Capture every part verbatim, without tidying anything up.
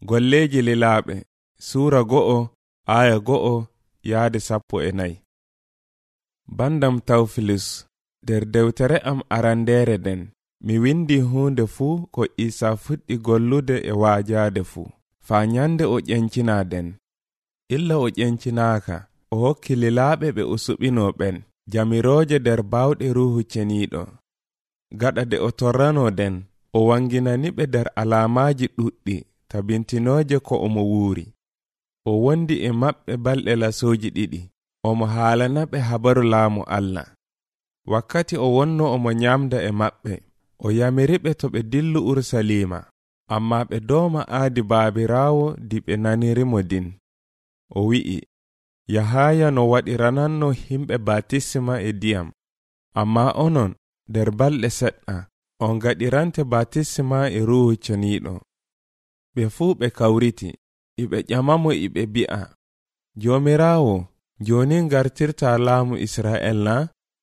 Golleji lilaaɓe Suura go'o aya go'o yaade sappo e nayi. Bandam Tawfilus, nder dewtere am arandeere den mi windi hunde fuu ko Isa fuɗɗi gollude e waajaade fuu faa nyande o ƴencinaden. Illa o ƴencinaaka o hokki lilaaɓe ɓe o suɓinoo ɓen jamirooje nder baawɗe Ruuhu Ceniiɗo. Gaɗa de o torranoo den o wanginani ɓe nder alaamaaji ɗuɗɗi tabintinooje ko omo wuuri. O wondi e maɓɓe balɗe lasooji ɗiɗi omo haalana ɓe habaru laamu Allah. Wakkati o wonno omo nyamda e maɓɓe o yamiri ɓe to ɓe dillu Urusalima, amma ɓe dooma aadi baabiraawo di ɓe nanirimo din. O wi'i, Yahaya no waɗirananno himɓe batisma e diyam, amma onon nder balɗe seɗɗa on gaɗirante batisma e Ruuhu Ceniiɗo. Ɓe fuu ɓe kawriti iɓe ƴamamo iɓe bi'a, Joomiraawo, joni ngartirta laamu Isra'el na?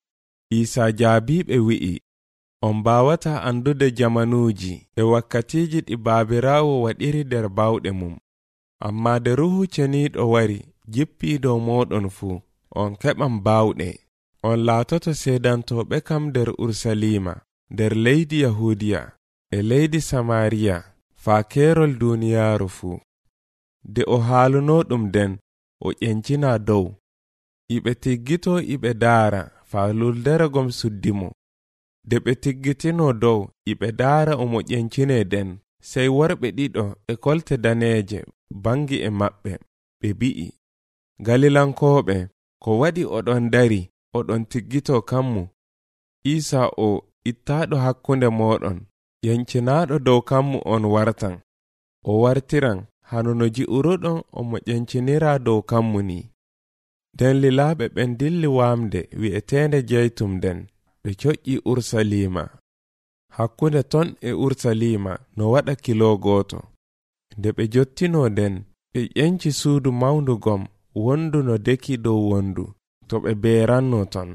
Isa jaabiɓe wi'i, on mbawata andude jamanuuji e wakkatiji ɗi baabiraawo waɗiri nder bawɗe mum, amma de Ruuhu Ceniiɗo wari jippi dow moɗon fuu on keɓan bawɗe. On laatoto seedantoɓe kam nder Urusalima, nder leydi Yahudiya e leydi Samariya faa keerol duniyaaru fuu. De o haaluno ɗum den o ƴencina dow, iɓe tiggito iɓe daara faa luldere gom suddimo. De ɓe tiggitino dow iɓe daara omo ƴencine den, sey worɓe ɗiɗo e kolte daneeje bangi e maɓɓe. Ɓe bi'i, Galilankooɓe, ko waɗi oɗon dari oɗon tiggito kammu? Isa o ittaaɗo hakkunde moɗon, ƴencinaaɗo dow kammu on wartan. O wartiran hano no ji'uruɗon omo ƴencinira dow kammu ni. Den lilaaɓe ɓen dilli waamde wi'eteende Jeytum den, ɓe coƴƴi Urusalima. Hakkunde ton e Urusalima no waɗa kilo gooto. Nde ɓe jottino den, ɓe ƴenci suudu mawndu gom wondu no deki dow wondu, to ɓe beeranno ton.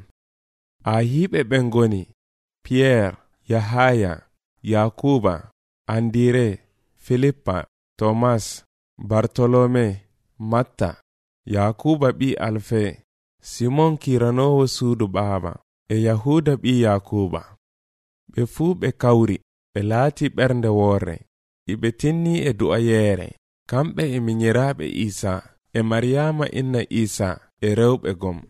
Ahiiɓe ɓen ngoni Piyeer, Yahaya, Yakuba, Andire, Filippa, Tomas, Bartolome, Matta, Yakuba ɓi Alfe, Simon kiranowo suudu baaba, e Yahuda ɓi Yakuba. Ɓe fuu ɓe kawri, ɓe laati ɓernde woore, iɓe tinni e du'ayeere, kamɓe e minyiraaɓe Isa e Maryaama inna Isa e rewɓe gom.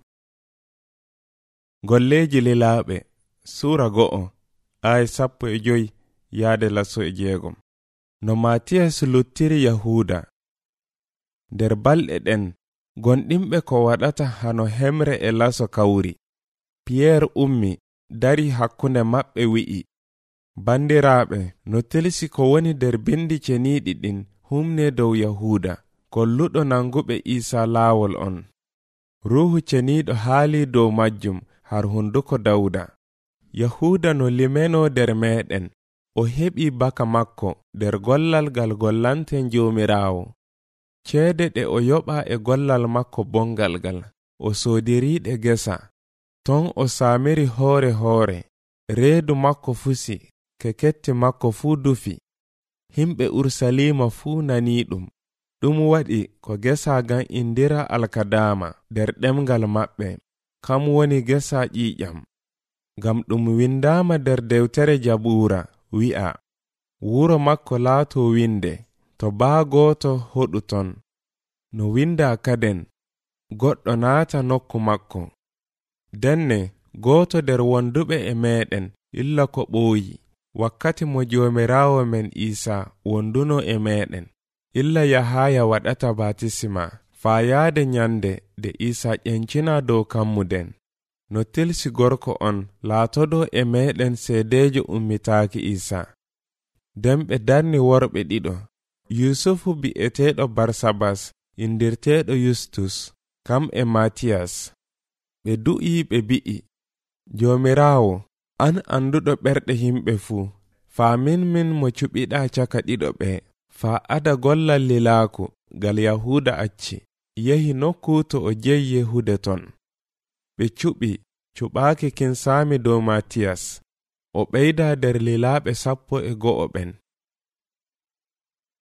Golleji lilaaɓe Suura go'o aya sappo e joyi yaade laso e jeegom. No Matiyas luttiri Yahuda. Nder balɗe ɗen gonɗinɓe ko waɗata hano hemre e laso kawri. Piyeer ummi dari hakkunde maɓɓe wi'i, Bandiraaɓe, no telsi ko woni nder bindi ceniiɗi ɗin humne dow Yahuda, kolluɗo nanguɓe Isa laawol on. Ruuhu Ceniiɗo haali dow majjum har hunduko Dawda. Yahuda no limeno nder meɗen, o heɓi baka makko nder gollal gal gollanten Joomiraawo. Ceede ɗe o yoɓa e gollal makko bongal gal, o soodiriɗe gesa. Ton o saamiri hoore hoore, reedu makko fusi, keketti makko fuu dufi. Himɓe Urusalima fuu nani ɗum. Ɗum waɗi ko gesa gan indira Alkadama nder ɗemgal maɓɓe, kam woni gesa ƴiƴam. Ngam ɗum windama nder dewtere Jabuura wi'a, wuro makko laato winde, to baa gooto hoɗu ton. No winda kaden, goɗɗo naata nokku makko. Denne gooto nder wonduɓe e meɗen illa ko ɓooyi, wakkati mo Joomiraawo men Isa wonduno e meɗen. Illa Yahaya waɗata batisma, faa yaade nyande de Isa ƴencina dow kammuden. No tilsi gorko on laatodo e meɗen seedejo ummitaaki Isa. Den ɓe darni worɓe ɗiɗo, Yusufu bi'eteeɗo Barsabas, indirteeɗo Yustus, kam e Matiyas. Ɓe du'i ɓe bi'i, Joomiraawo, an anduɗo ɓerɗe himɓe fuu, faa min min mo cuɓiɗa caka ɗiɗo ɓe, faa ada gollal lilaaku gal Yahuda acci, yehi nokku to o jeyi yehude ton. Ɓe cuɓi, cuɓaaki kin saami dow Matiyas, o ɓeyda nder lilaaɓe sappo e go'o ɓen.